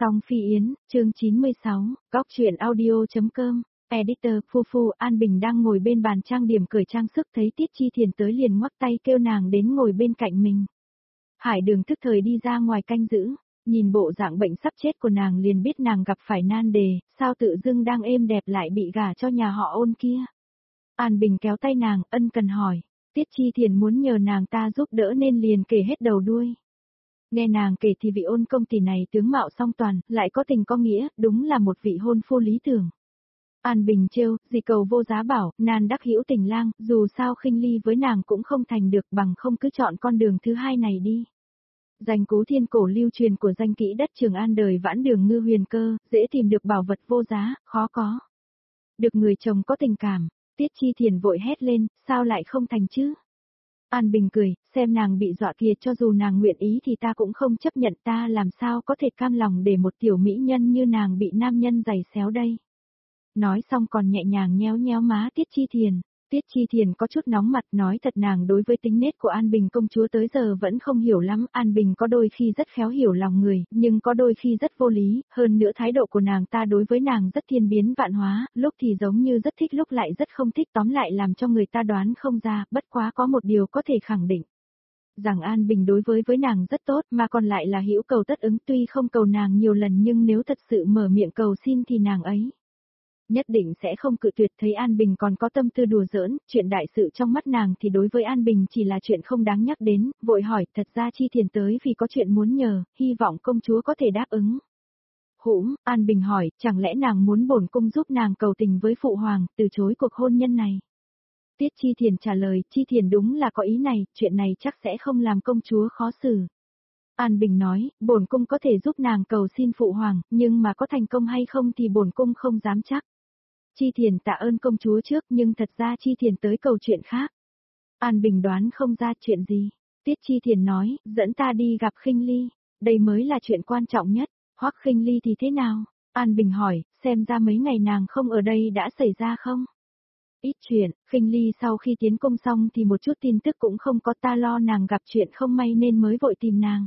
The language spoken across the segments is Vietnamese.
Song Phi Yến, chương 96, góc truyện audio.com, editor, Phu An Bình đang ngồi bên bàn trang điểm cởi trang sức thấy Tiết Chi Thiền tới liền ngoắc tay kêu nàng đến ngồi bên cạnh mình. Hải Đường tức thời đi ra ngoài canh giữ, nhìn bộ dạng bệnh sắp chết của nàng liền biết nàng gặp phải nan đề, sao tự dưng đang êm đẹp lại bị gả cho nhà họ Ôn kia. An Bình kéo tay nàng, ân cần hỏi, Tiết Chi Thiền muốn nhờ nàng ta giúp đỡ nên liền kể hết đầu đuôi. Nghe nàng kể thì vị Ôn công tỷ này tướng mạo song toàn, lại có tình có nghĩa, đúng là một vị hôn phu lý tưởng. An Bình trêu, gì cầu vô giá bảo, nan đắc hữu tình lang, dù sao khinh ly với nàng cũng không thành được bằng không cứ chọn con đường thứ hai này đi. Danh cú thiên cổ lưu truyền của danh kỹ đất Trường An đời Vãn Đường Ngư Huyền Cơ, dễ tìm được bảo vật vô giá, khó có. Được người chồng có tình cảm, Tiết Chi Thiền vội hét lên, sao lại không thành chứ? An Bình cười, xem nàng bị dọa kìa, cho dù nàng nguyện ý thì ta cũng không chấp nhận, ta làm sao có thể cam lòng để một tiểu mỹ nhân như nàng bị nam nhân giày xéo đây. Nói xong còn nhẹ nhàng nhéo nhéo má Tiết Chi Thiền. Tiết Chi Thiền có chút nóng mặt, nói thật nàng đối với tính nết của An Bình công chúa tới giờ vẫn không hiểu lắm, An Bình có đôi khi rất khéo hiểu lòng người, nhưng có đôi khi rất vô lý, hơn nữa thái độ của nàng ta đối với nàng rất thiên biến vạn hóa, lúc thì giống như rất thích lúc lại rất không thích, tóm lại làm cho người ta đoán không ra, bất quá có một điều có thể khẳng định. Rằng An Bình đối với nàng rất tốt mà còn lại là hữu cầu tất ứng, tuy không cầu nàng nhiều lần nhưng nếu thật sự mở miệng cầu xin thì nàng ấy nhất định sẽ không cự tuyệt. Thấy An Bình còn có tâm tư đùa giỡn, chuyện đại sự trong mắt nàng thì đối với An Bình chỉ là chuyện không đáng nhắc đến, vội hỏi, thật ra Chi Thiền tới vì có chuyện muốn nhờ, hy vọng công chúa có thể đáp ứng. An Bình hỏi, chẳng lẽ nàng muốn bổn cung giúp nàng cầu tình với phụ hoàng, từ chối cuộc hôn nhân này? Tiết Chi Thiền trả lời, Chi Thiền đúng là có ý này, chuyện này chắc sẽ không làm công chúa khó xử. An Bình nói, bổn cung có thể giúp nàng cầu xin phụ hoàng, nhưng mà có thành công hay không thì bổn cung không dám chắc. Chi Thiền tạ ơn công chúa trước, nhưng thật ra Chi Thiền tới cầu chuyện khác. An Bình đoán không ra chuyện gì. Tiết Chi Thiền nói, dẫn ta đi gặp Khinh Ly, đây mới là chuyện quan trọng nhất. Hoắc Khinh Ly thì thế nào? An Bình hỏi, xem ra mấy ngày nàng không ở đây đã xảy ra không? Ít chuyện, Khinh Ly sau khi tiến cung xong thì một chút tin tức cũng không có, ta lo nàng gặp chuyện không may nên mới vội tìm nàng.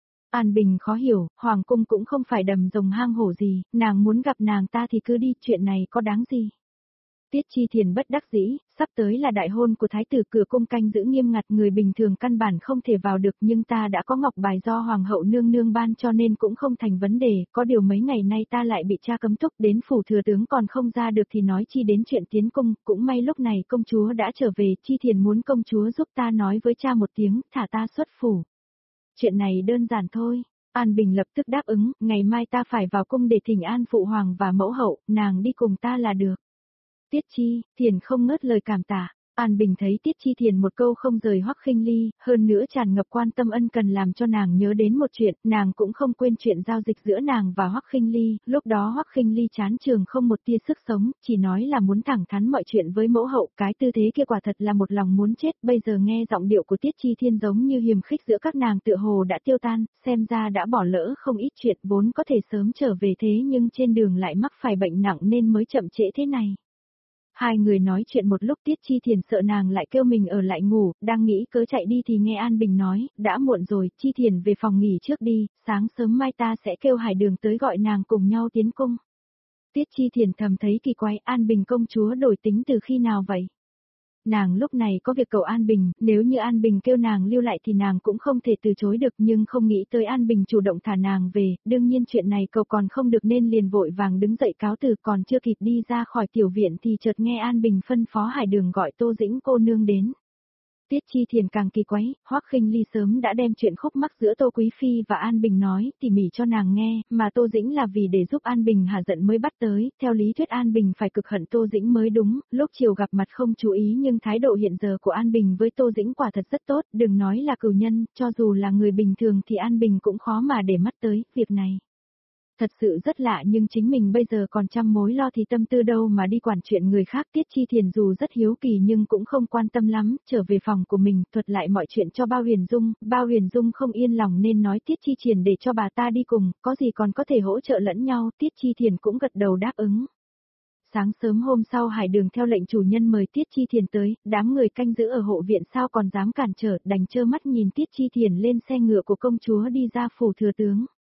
An Bình khó hiểu, Hoàng cung cũng không phải đầm rồng hang hổ gì, nàng muốn gặp nàng ta thì cứ đi, chuyện này có đáng gì. Tiết Chi Thiền bất đắc dĩ, sắp tới là đại hôn của thái tử, cửa cung canh giữ nghiêm ngặt, người bình thường căn bản không thể vào được, nhưng ta đã có ngọc bài do Hoàng hậu nương nương ban cho nên cũng không thành vấn đề, có điều mấy ngày nay ta lại bị cha cấm túc, đến phủ thừa tướng còn không ra được thì nói chi đến chuyện tiến cung, cũng may lúc này công chúa đã trở về, Chi Thiền muốn công chúa giúp ta nói với cha một tiếng, thả ta xuất phủ. Chuyện này đơn giản thôi. An Bình lập tức đáp ứng, ngày mai ta phải vào cung để thỉnh an phụ hoàng và mẫu hậu, nàng đi cùng ta là được. Tiết Chi Thiền không ngớt lời cảm tạ. An Bình thấy Tiết Chi Thiền một câu không rời Hoắc Khinh Ly, hơn nữa tràn ngập quan tâm ân cần làm cho nàng nhớ đến một chuyện, nàng cũng không quên chuyện giao dịch giữa nàng và Hoắc Khinh Ly, lúc đó Hoắc Khinh Ly chán trường không một tia sức sống, chỉ nói là muốn thẳng thắn mọi chuyện với mẫu hậu, cái tư thế kia quả thật là một lòng muốn chết, bây giờ nghe giọng điệu của Tiết Chi Thiên giống như hiềm khích giữa các nàng tựa hồ đã tiêu tan, xem ra đã bỏ lỡ không ít chuyện vốn có thể sớm trở về thế nhưng trên đường lại mắc phải bệnh nặng nên mới chậm trễ thế này. Hai người nói chuyện một lúc, Tiết Chi Thiền sợ nàng lại kêu mình ở lại ngủ, đang nghĩ cớ chạy đi thì nghe An Bình nói, đã muộn rồi, Chi Thiền về phòng nghỉ trước đi, sáng sớm mai ta sẽ kêu Hải Đường tới gọi nàng cùng nhau tiến cung. Tiết Chi Thiền thầm thấy kỳ quái, An Bình công chúa đổi tính từ khi nào vậy? Nàng lúc này có việc cầu An Bình, nếu như An Bình kêu nàng lưu lại thì nàng cũng không thể từ chối được, nhưng không nghĩ tới An Bình chủ động thả nàng về, đương nhiên chuyện này cầu còn không được nên liền vội vàng đứng dậy cáo từ, còn chưa kịp đi ra khỏi tiểu viện thì chợt nghe An Bình phân phó Hải Đường gọi Tô Dĩnh cô nương đến. Tiết Chi Thiền càng kỳ quái, Hoắc Khinh Ly sớm đã đem chuyện khúc mắc giữa Tô Quý Phi và An Bình nói tỉ mỉ cho nàng nghe, mà Tô Dĩnh là vì để giúp An Bình hả giận mới bắt tới, theo lý thuyết An Bình phải cực hận Tô Dĩnh mới đúng, lúc chiều gặp mặt không chú ý nhưng thái độ hiện giờ của An Bình với Tô Dĩnh quả thật rất tốt, đừng nói là cửu nhân, cho dù là người bình thường thì An Bình cũng khó mà để mắt tới, việc này. Thật sự rất lạ nhưng chính mình bây giờ còn trăm mối lo thì tâm tư đâu mà đi quản chuyện người khác. Tiết Chi Thiền dù rất hiếu kỳ nhưng cũng không quan tâm lắm, trở về phòng của mình, thuật lại mọi chuyện cho Bao Huyền Dung. Bao Huyền Dung không yên lòng nên nói Tiết Chi Thiền để cho bà ta đi cùng, có gì còn có thể hỗ trợ lẫn nhau, Tiết Chi Thiền cũng gật đầu đáp ứng. Sáng sớm hôm sau Hải Đường theo lệnh chủ nhân mời Tiết Chi Thiền tới, đám người canh giữ ở hộ viện sao còn dám cản trở, đành trơ mắt nhìn Tiết Chi Thiền lên xe ngựa của công chúa đi ra phủ thừa tướng.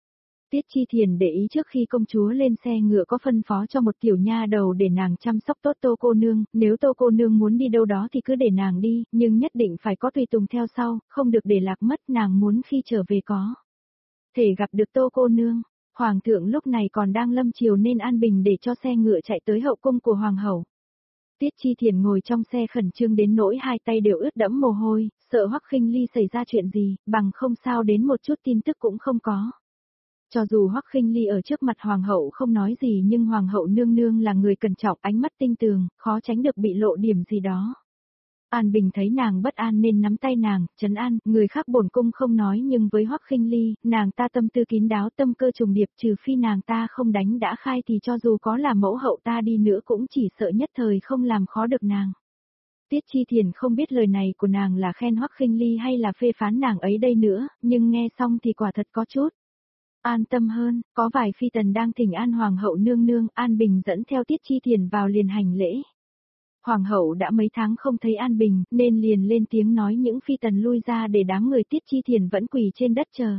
Tiết Chi Thiền để ý trước khi công chúa lên xe ngựa có phân phó cho một tiểu nha đầu để nàng chăm sóc tốt Tô cô nương, nếu Tô cô nương muốn đi đâu đó thì cứ để nàng đi, nhưng nhất định phải có tùy tùng theo sau, không được để lạc mất, nàng muốn khi trở về có thể gặp được Tô cô nương. Hoàng thượng lúc này còn đang lâm chiều nên an bình để cho xe ngựa chạy tới hậu cung của hoàng hậu. Tiết Chi Thiền ngồi trong xe khẩn trương đến nỗi hai tay đều ướt đẫm mồ hôi, sợ Hoắc Khinh Ly xảy ra chuyện gì, bằng không sao đến một chút tin tức cũng không có. Cho dù Hoắc Khinh Ly ở trước mặt hoàng hậu không nói gì nhưng hoàng hậu nương nương là người cẩn trọng, ánh mắt tinh tường, khó tránh được bị lộ điểm gì đó. An Bình thấy nàng bất an nên nắm tay nàng, trấn an, người khác bổn cung không nói nhưng với Hoắc Khinh Ly, nàng ta tâm tư kín đáo, tâm cơ trùng điệp, trừ phi nàng ta không đánh đã khai thì cho dù có là mẫu hậu ta đi nữa cũng chỉ sợ nhất thời không làm khó được nàng. Tiết Chi Thiền không biết lời này của nàng là khen Hoắc Khinh Ly hay là phê phán nàng ấy đây nữa, nhưng nghe xong thì quả thật có chút an tâm hơn, có vài phi tần đang thỉnh an hoàng hậu nương nương, An Bình dẫn theo Tiết Chi Thiền vào liền hành lễ. Hoàng hậu đã mấy tháng không thấy An Bình, nên liền lên tiếng nói những phi tần lui ra để đám người Tiết Chi Thiền vẫn quỳ trên đất chờ.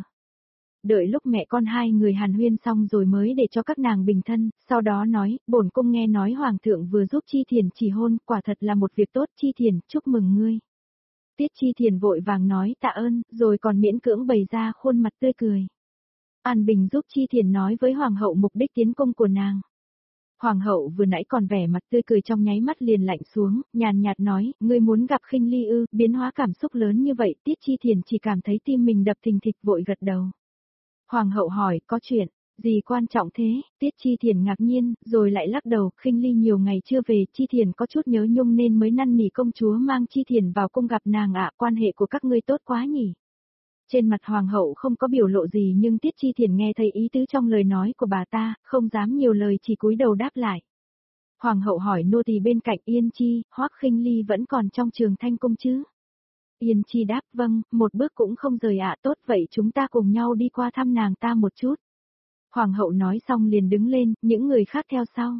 Đợi lúc mẹ con hai người hàn huyên xong rồi mới để cho các nàng bình thân, sau đó nói, bổn cung nghe nói hoàng thượng vừa giúp Chi Thiền chỉ hôn, quả thật là một việc tốt, Chi Thiền, chúc mừng ngươi. Tiết Chi Thiền vội vàng nói tạ ơn, rồi còn miễn cưỡng bày ra khuôn mặt tươi cười. An Bình giúp Chi Thiền nói với hoàng hậu mục đích tiến cung của nàng. Hoàng hậu vừa nãy còn vẻ mặt tươi cười trong nháy mắt liền lạnh xuống, nhàn nhạt nói, ngươi muốn gặp Khinh Ly ư, biến hóa cảm xúc lớn như vậy, Tiết Chi Thiền chỉ cảm thấy tim mình đập thình thịch vội gật đầu. Hoàng hậu hỏi, có chuyện gì quan trọng thế? Tiết Chi Thiền ngạc nhiên, rồi lại lắc đầu, Khinh Ly nhiều ngày chưa về, Chi Thiền có chút nhớ nhung nên mới năn nỉ công chúa mang Chi Thiền vào cung gặp nàng ạ, quan hệ của các ngươi tốt quá nhỉ. Trên mặt hoàng hậu không có biểu lộ gì nhưng Tiết Chi Thiền nghe thấy ý tứ trong lời nói của bà ta, không dám nhiều lời chỉ cúi đầu đáp lại. Hoàng hậu hỏi nô tỳ bên cạnh Yên Chi, Hoắc Khinh Ly vẫn còn trong Trường Thanh cung chứ? Yên Chi đáp vâng, một bước cũng không rời ạ, tốt vậy chúng ta cùng nhau đi qua thăm nàng ta một chút. Hoàng hậu nói xong liền đứng lên, những người khác theo sau.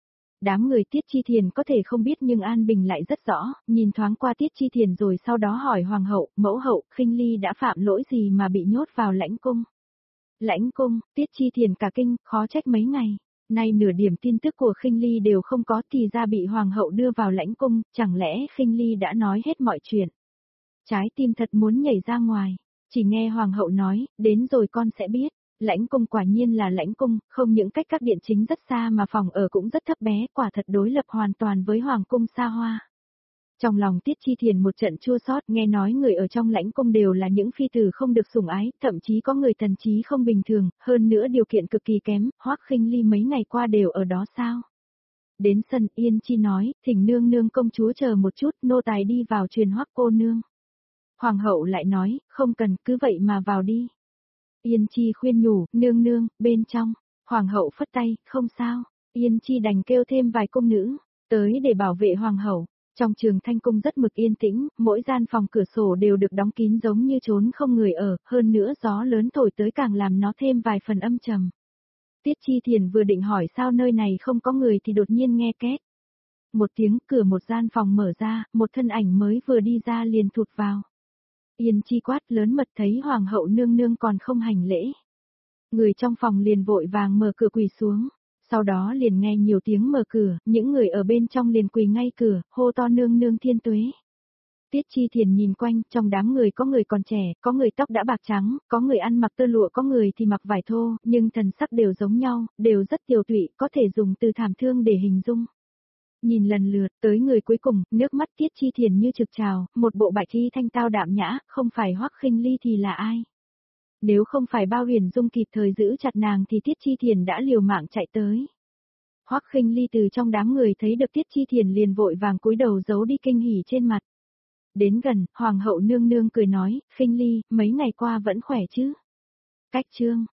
Đám người Tiết Chi Thiền có thể không biết nhưng An Bình lại rất rõ, nhìn thoáng qua Tiết Chi Thiền rồi sau đó hỏi hoàng hậu, mẫu hậu, Khinh Ly đã phạm lỗi gì mà bị nhốt vào lãnh cung? Lãnh cung, Tiết Chi Thiền cả kinh, khó trách mấy ngày. Nay nửa điểm tin tức của Khinh Ly đều không có thì ra bị hoàng hậu đưa vào lãnh cung, chẳng lẽ Khinh Ly đã nói hết mọi chuyện? Trái tim thật muốn nhảy ra ngoài, chỉ nghe hoàng hậu nói, đến rồi con sẽ biết. Lãnh cung quả nhiên là lãnh cung, không những cách các điện chính rất xa mà phòng ở cũng rất thấp bé, quả thật đối lập hoàn toàn với hoàng cung xa hoa. Trong lòng Tiết Chi Thiền một trận chua xót, nghe nói người ở trong lãnh cung đều là những phi tử không được sủng ái, thậm chí có người thần trí không bình thường, hơn nữa điều kiện cực kỳ kém, Hoắc Khinh Ly mấy ngày qua đều ở đó sao? Đến sân Yên Chi nói, thỉnh nương nương công chúa chờ một chút, nô tài đi vào truyền Hoắc cô nương. Hoàng hậu lại nói, không cần, cứ vậy mà vào đi. Yên Chi khuyên nhủ, nương nương, bên trong. Hoàng hậu phất tay, không sao. Yên Chi đành kêu thêm vài cung nữ, tới để bảo vệ hoàng hậu. Trong Trường Thanh cung rất mực yên tĩnh, mỗi gian phòng cửa sổ đều được đóng kín giống như trốn không người ở, hơn nữa gió lớn thổi tới càng làm nó thêm vài phần âm trầm. Tiết Chi Thiền vừa định hỏi sao nơi này không có người thì đột nhiên nghe két. Một tiếng, cửa một gian phòng mở ra, một thân ảnh mới vừa đi ra liền thụt vào. Yên Chi quát lớn mật thấy hoàng hậu nương nương còn không hành lễ. Người trong phòng liền vội vàng mở cửa quỳ xuống, sau đó liền nghe nhiều tiếng mở cửa, những người ở bên trong liền quỳ ngay cửa, hô to nương nương thiên tuế. Tiết Chi Thiền nhìn quanh, trong đám người có người còn trẻ, có người tóc đã bạc trắng, có người ăn mặc tơ lụa, có người thì mặc vải thô, nhưng thần sắc đều giống nhau, đều rất tiều tụy, có thể dùng từ thảm thương để hình dung. Nhìn lần lượt, tới người cuối cùng, nước mắt Tiết Chi Thiền như trực trào, một bộ bạch y thanh tao đạm nhã, không phải Hoắc Khinh Ly thì là ai? Nếu không phải Bao Huyền Dung kịp thời giữ chặt nàng thì Tiết Chi Thiền đã liều mạng chạy tới. Hoắc Khinh Ly từ trong đám người thấy được Tiết Chi Thiền liền vội vàng cúi đầu giấu đi kinh hỉ trên mặt. Đến gần, hoàng hậu nương nương cười nói, Khinh Ly, mấy ngày qua vẫn khỏe chứ? Cách chương